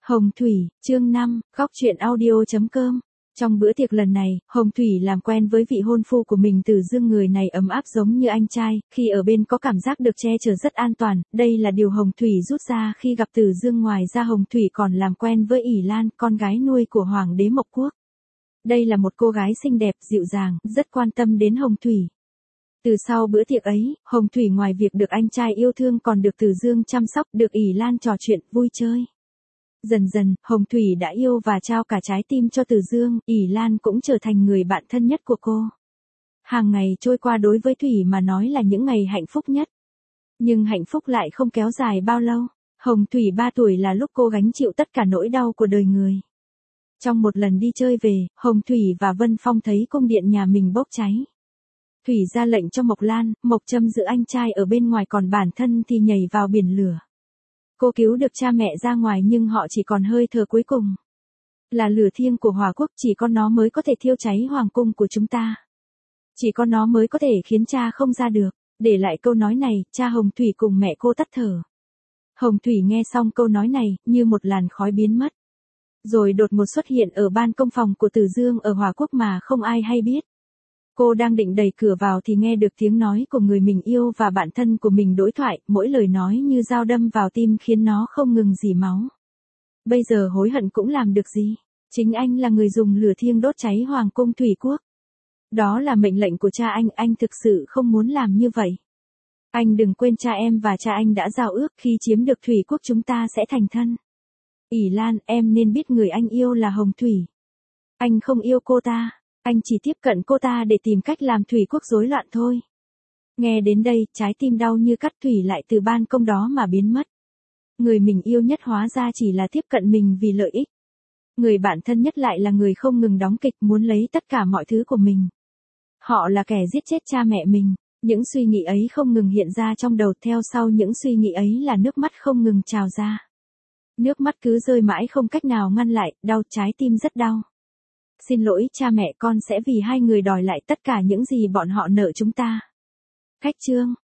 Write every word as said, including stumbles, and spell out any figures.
Hồng Thủy, chương năm, góc chuyện audio.com. Trong bữa tiệc lần này, Hồng Thủy làm quen với vị hôn phu của mình Từ Dương, người này ấm áp giống như anh trai, khi ở bên có cảm giác được che chở rất an toàn, đây là điều Hồng Thủy rút ra khi gặp Từ Dương. Ngoài ra Hồng Thủy còn làm quen với ỷ Lan, con gái nuôi của Hoàng đế Mộc Quốc. Đây là một cô gái xinh đẹp, dịu dàng, rất quan tâm đến Hồng Thủy. Từ sau bữa tiệc ấy, Hồng Thủy ngoài việc được anh trai yêu thương còn được Từ Dương chăm sóc, được ỷ Lan trò chuyện, vui chơi. Dần dần, Hồng Thủy đã yêu và trao cả trái tim cho Từ Dương, ỷ Lan cũng trở thành người bạn thân nhất của cô. Hàng ngày trôi qua đối với Thủy mà nói là những ngày hạnh phúc nhất. Nhưng hạnh phúc lại không kéo dài bao lâu. Hồng Thủy ba tuổi là lúc cô gánh chịu tất cả nỗi đau của đời người. Trong một lần đi chơi về, Hồng Thủy và Vân Phong thấy cung điện nhà mình bốc cháy. Thủy ra lệnh cho Mộc Lan, Mộc Trâm giữ anh trai ở bên ngoài, còn bản thân thì nhảy vào biển lửa. Cô cứu được cha mẹ ra ngoài nhưng họ chỉ còn hơi thở cuối cùng. Là lửa thiêng của Hòa Quốc, chỉ có nó mới có thể thiêu cháy hoàng cung của chúng ta. Chỉ có nó mới có thể khiến cha không ra được. Để lại câu nói này, cha Hồng Thủy cùng mẹ cô tắt thở. Hồng Thủy nghe xong câu nói này, như một làn khói biến mất. Rồi đột ngột xuất hiện ở ban công phòng của Từ Dương ở Hòa Quốc mà không ai hay biết. Cô đang định đẩy cửa vào thì nghe được tiếng nói của người mình yêu và bạn thân của mình đối thoại, mỗi lời nói như dao đâm vào tim khiến nó không ngừng rỉ máu. Bây giờ hối hận cũng làm được gì? Chính anh là người dùng lửa thiêng đốt cháy Hoàng cung Thủy Quốc. Đó là mệnh lệnh của cha anh, anh thực sự không muốn làm như vậy. Anh đừng quên cha em và cha anh đã giao ước, khi chiếm được Thủy Quốc chúng ta sẽ thành thân. ỷ Lan, em nên biết người anh yêu là Hồng Thủy. Anh không yêu cô ta. Anh chỉ tiếp cận cô ta để tìm cách làm Thủy Quốc rối loạn thôi. Nghe đến đây, trái tim đau như cắt. Thủy lại từ ban công đó mà biến mất. Người mình yêu nhất hóa ra chỉ là tiếp cận mình vì lợi ích. Người bạn thân nhất lại là người không ngừng đóng kịch, muốn lấy tất cả mọi thứ của mình. Họ là kẻ giết chết cha mẹ mình. Những suy nghĩ ấy không ngừng hiện ra trong đầu, theo sau những suy nghĩ ấy là nước mắt không ngừng trào ra. Nước mắt cứ rơi mãi không cách nào ngăn lại, đau, trái tim rất đau. Xin lỗi cha mẹ, con sẽ vì hai người đòi lại tất cả những gì bọn họ nợ chúng ta. Khách chương.